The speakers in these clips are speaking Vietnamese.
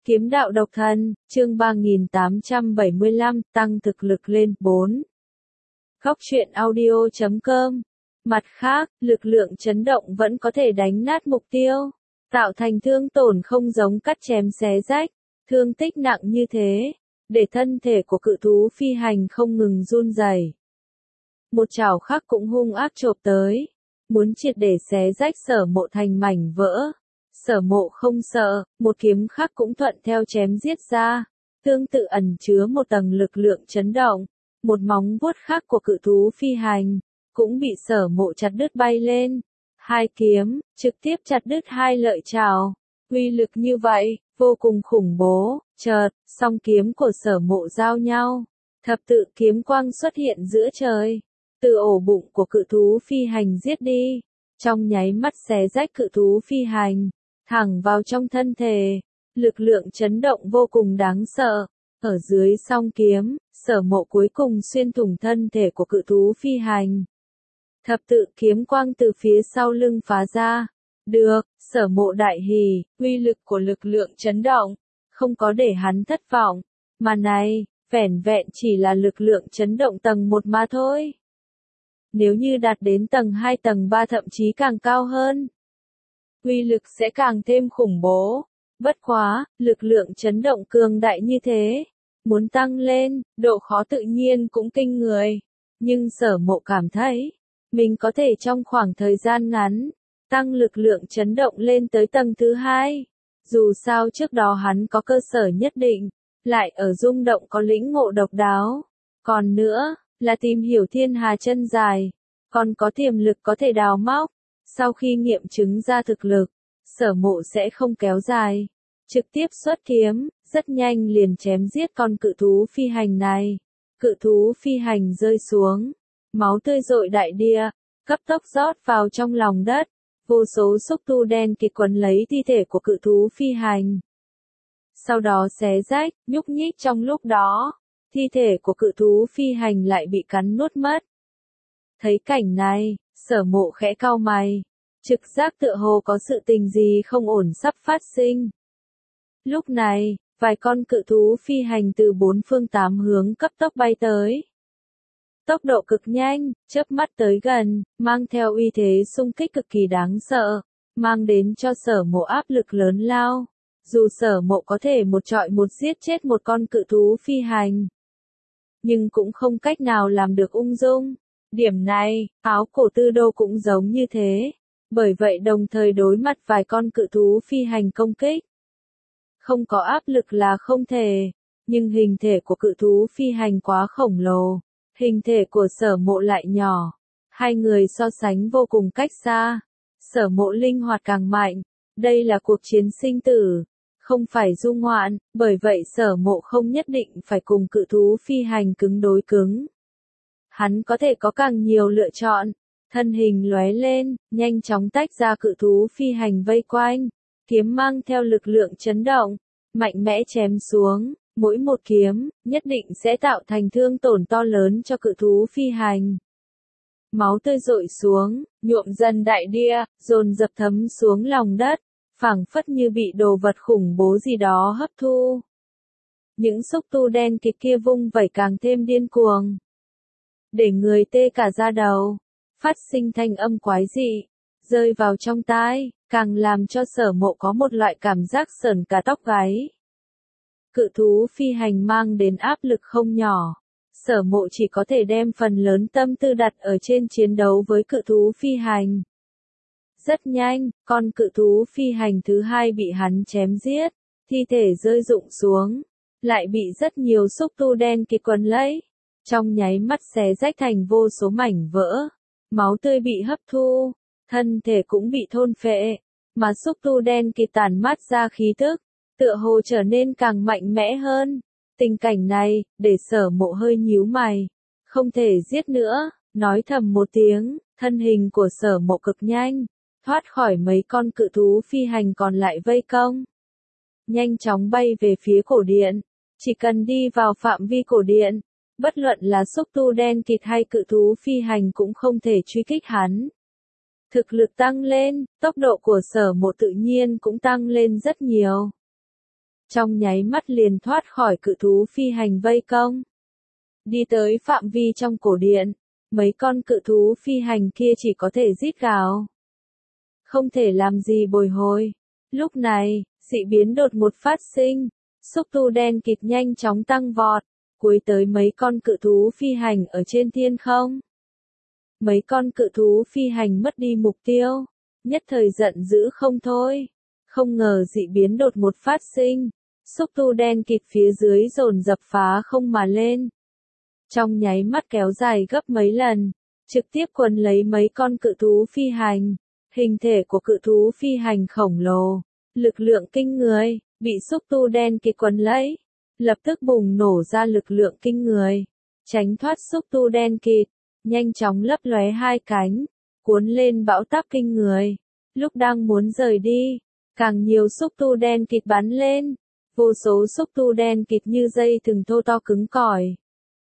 Kiếm đạo độc thân, chương 3875, tăng thực lực lên 4. Góc truyện audio.com. Mặt khác, lực lượng chấn động vẫn có thể đánh nát mục tiêu, tạo thành thương tổn không giống cắt chém xé rách, thương tích nặng như thế, để thân thể của cự thú phi hành không ngừng run rẩy. Một chảo khác cũng hung ác chộp tới, muốn triệt để xé rách Sở Mộ thành mảnh vỡ. Sở Mộ không sợ, một kiếm khác cũng thuận theo chém giết ra, tương tự ẩn chứa một tầng lực lượng chấn động, một móng vuốt khác của cự thú phi hành, cũng bị Sở Mộ chặt đứt bay lên. Hai kiếm, trực tiếp chặt đứt hai lợi trảo, uy lực như vậy, vô cùng khủng bố. Chợt, song kiếm của Sở Mộ giao nhau, thập tự kiếm quang xuất hiện giữa trời, từ ổ bụng của cự thú phi hành giết đi, trong nháy mắt xé rách cự thú phi hành, thẳng vào trong thân thể, lực lượng chấn động vô cùng đáng sợ. Ở dưới song kiếm, Sở Mộ cuối cùng xuyên thủng thân thể của cự thú phi hành. Thập tự kiếm quang từ phía sau lưng phá ra. Được, Sở Mộ đại hỉ, uy lực của lực lượng chấn động, không có để hắn thất vọng. Mà này, vẻn vẹn chỉ là lực lượng chấn động tầng 1 mà thôi. Nếu như đạt đến tầng 2 tầng 3 thậm chí càng cao hơn, uy lực sẽ càng thêm khủng bố. Bất quá, lực lượng chấn động cường đại như thế, muốn tăng lên, độ khó tự nhiên cũng kinh người. Nhưng Sở Mộ cảm thấy, mình có thể trong khoảng thời gian ngắn, tăng lực lượng chấn động lên tới tầng thứ 2. Dù sao trước đó hắn có cơ sở nhất định, lại ở rung động có lĩnh ngộ độc đáo. Còn nữa, là tìm hiểu thiên hà chân dài, còn có tiềm lực có thể đào móc. Sau khi nghiệm chứng ra thực lực, Sở Mộ sẽ không kéo dài, trực tiếp xuất kiếm, rất nhanh liền chém giết con cự thú phi hành này. Cự thú phi hành rơi xuống, máu tươi rội đại địa, cấp tốc rót vào trong lòng đất, vô số xúc tu đen kịt quấn lấy thi thể của cự thú phi hành. Sau đó xé rách, nhúc nhích trong lúc đó, thi thể của cự thú phi hành lại bị cắn nuốt mất. Thấy cảnh này, Sở Mộ khẽ cau mày, trực giác tựa hồ có sự tình gì không ổn sắp phát sinh. Lúc này, vài con cự thú phi hành từ 4 phương 8 hướng cấp tốc bay tới. Tốc độ cực nhanh, chớp mắt tới gần, mang theo uy thế xung kích cực kỳ đáng sợ, mang đến cho Sở Mộ áp lực lớn lao. Dù Sở Mộ có thể một trọi một giết chết một con cự thú phi hành, nhưng cũng không cách nào làm được ung dung. Điểm này, áo cổ tư đô cũng giống như thế. Bởi vậy đồng thời đối mặt vài con cự thú phi hành công kích. Không có áp lực là không thể, nhưng hình thể của cự thú phi hành quá khổng lồ, hình thể của Sở Mộ lại nhỏ. Hai người so sánh vô cùng cách xa. Sở Mộ linh hoạt càng mạnh, đây là cuộc chiến sinh tử, không phải du ngoạn, bởi vậy Sở Mộ không nhất định phải cùng cự thú phi hành cứng đối cứng. Hắn có thể có càng nhiều lựa chọn. Thân hình lóe lên, nhanh chóng tách ra cự thú phi hành vây quanh, kiếm mang theo lực lượng chấn động, mạnh mẽ chém xuống, mỗi một kiếm, nhất định sẽ tạo thành thương tổn to lớn cho cự thú phi hành. Máu tươi rội xuống, nhuộm dần đại địa, dồn dập thấm xuống lòng đất, phảng phất như bị đồ vật khủng bố gì đó hấp thu. Những xúc tu đen kịt kia vung vẩy càng thêm điên cuồng, để người tê cả da đầu. Phát sinh thanh âm quái dị, rơi vào trong tai, càng làm cho Sở Mộ có một loại cảm giác sởn cả tóc gáy. Cự thú phi hành mang đến áp lực không nhỏ, Sở Mộ chỉ có thể đem phần lớn tâm tư đặt ở trên chiến đấu với cự thú phi hành. Rất nhanh, con cự thú phi hành thứ 2 bị hắn chém giết, thi thể rơi rụng xuống, lại bị rất nhiều xúc tu đen kịt quấn lấy, trong nháy mắt xé rách thành vô số mảnh vỡ. Máu tươi bị hấp thu, thân thể cũng bị thôn phệ, mà xúc tu đen kịt tản mát ra khí tức, tựa hồ trở nên càng mạnh mẽ hơn. Tình cảnh này, để Sở Mộ hơi nhíu mày, không thể giết nữa, nói thầm một tiếng, thân hình của Sở Mộ cực nhanh, thoát khỏi mấy con cự thú phi hành còn lại vây công. Nhanh chóng bay về phía cổ điện, chỉ cần đi vào phạm vi cổ điện, bất luận là xúc tu đen kịt hay cự thú phi hành cũng không thể truy kích hắn. Thực lực tăng lên, tốc độ của Sở Mộ tự nhiên cũng tăng lên rất nhiều. trong nháy mắt liền thoát khỏi cự thú phi hành vây công. Đi tới phạm vi trong cổ điện, mấy con cự thú phi hành kia chỉ có thể rít gào. Không thể làm gì bồi hồi. Lúc này, dị biến đột ngột phát sinh, xúc tu đen kịt nhanh chóng tăng vọt, cuối tới mấy con cự thú phi hành ở trên thiên không. Mấy con cự thú phi hành mất đi mục tiêu, nhất thời giận dữ không thôi. Không ngờ dị biến đột ngột phát sinh, xúc tu đen kịt phía dưới dồn dập phá không mà lên. Trong nháy mắt kéo dài gấp mấy lần, trực tiếp quấn lấy mấy con cự thú phi hành. Hình thể của cự thú phi hành khổng lồ, lực lượng kinh người, bị xúc tu đen kịt quấn lấy, lập tức bùng nổ ra lực lượng kinh người, tránh thoát xúc tu đen kịt, nhanh chóng lấp lóe hai cánh, cuốn lên bão táp kinh người. Lúc đang muốn rời đi, càng nhiều xúc tu đen kịt bắn lên, vô số xúc tu đen kịt như dây thừng thô to cứng cỏi,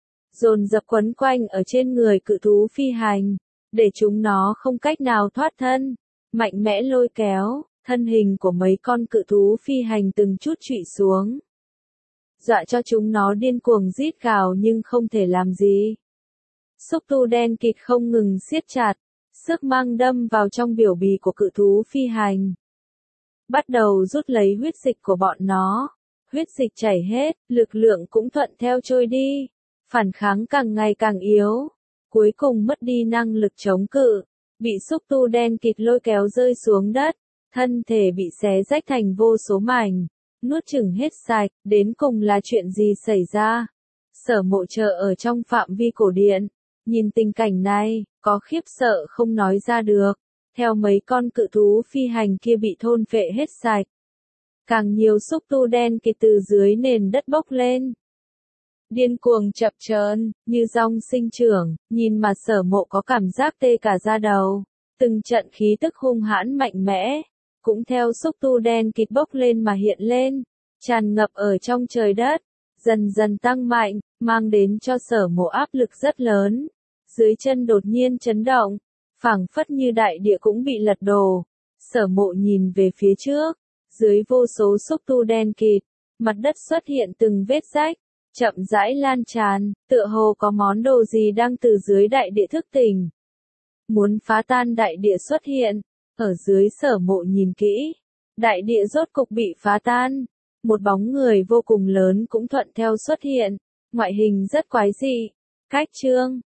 dồn dập quấn quanh ở trên người cự thú phi hành, để chúng nó không cách nào thoát thân, mạnh mẽ lôi kéo, thân hình của mấy con cự thú phi hành từng chút trụy xuống. Dọa cho chúng nó điên cuồng rít gào nhưng không thể làm gì. Xúc tu đen kịt không ngừng siết chặt, sức mang đâm vào trong biểu bì của cự thú phi hành. Bắt đầu rút lấy huyết dịch của bọn nó. Huyết dịch chảy hết, lực lượng cũng thuận theo trôi đi. Phản kháng càng ngày càng yếu. Cuối cùng mất đi năng lực chống cự. Bị xúc tu đen kịt lôi kéo rơi xuống đất. Thân thể bị xé rách thành vô số mảnh. Nuốt chửng hết sạch, đến cùng là chuyện gì xảy ra? Sở Mộ chờ ở trong phạm vi cổ điện. Nhìn tình cảnh này, có khiếp sợ không nói ra được. Theo mấy con cự thú phi hành kia bị thôn phệ hết sạch. Càng nhiều xúc tu đen kịt từ dưới nền đất bốc lên. Điên cuồng chập chờn, như rong sinh trưởng, nhìn mà Sở Mộ có cảm giác tê cả da đầu. Từng trận khí tức hung hãn mạnh mẽ, cũng theo xúc tu đen kịt bốc lên mà hiện lên, tràn ngập ở trong trời đất, dần dần tăng mạnh, mang đến cho Sở Mộ áp lực rất lớn. Dưới chân đột nhiên chấn động, phảng phất như đại địa cũng bị lật đổ. Sở Mộ nhìn về phía trước, dưới vô số xúc tu đen kịt, mặt đất xuất hiện từng vết rách, chậm rãi lan tràn, tựa hồ có món đồ gì đang từ dưới đại địa thức tỉnh. Muốn phá tan đại địa xuất hiện, ở dưới Sở Mộ nhìn kỹ, đại địa rốt cục bị phá tan, một bóng người vô cùng lớn cũng thuận theo xuất hiện, ngoại hình rất quái dị. Cách chương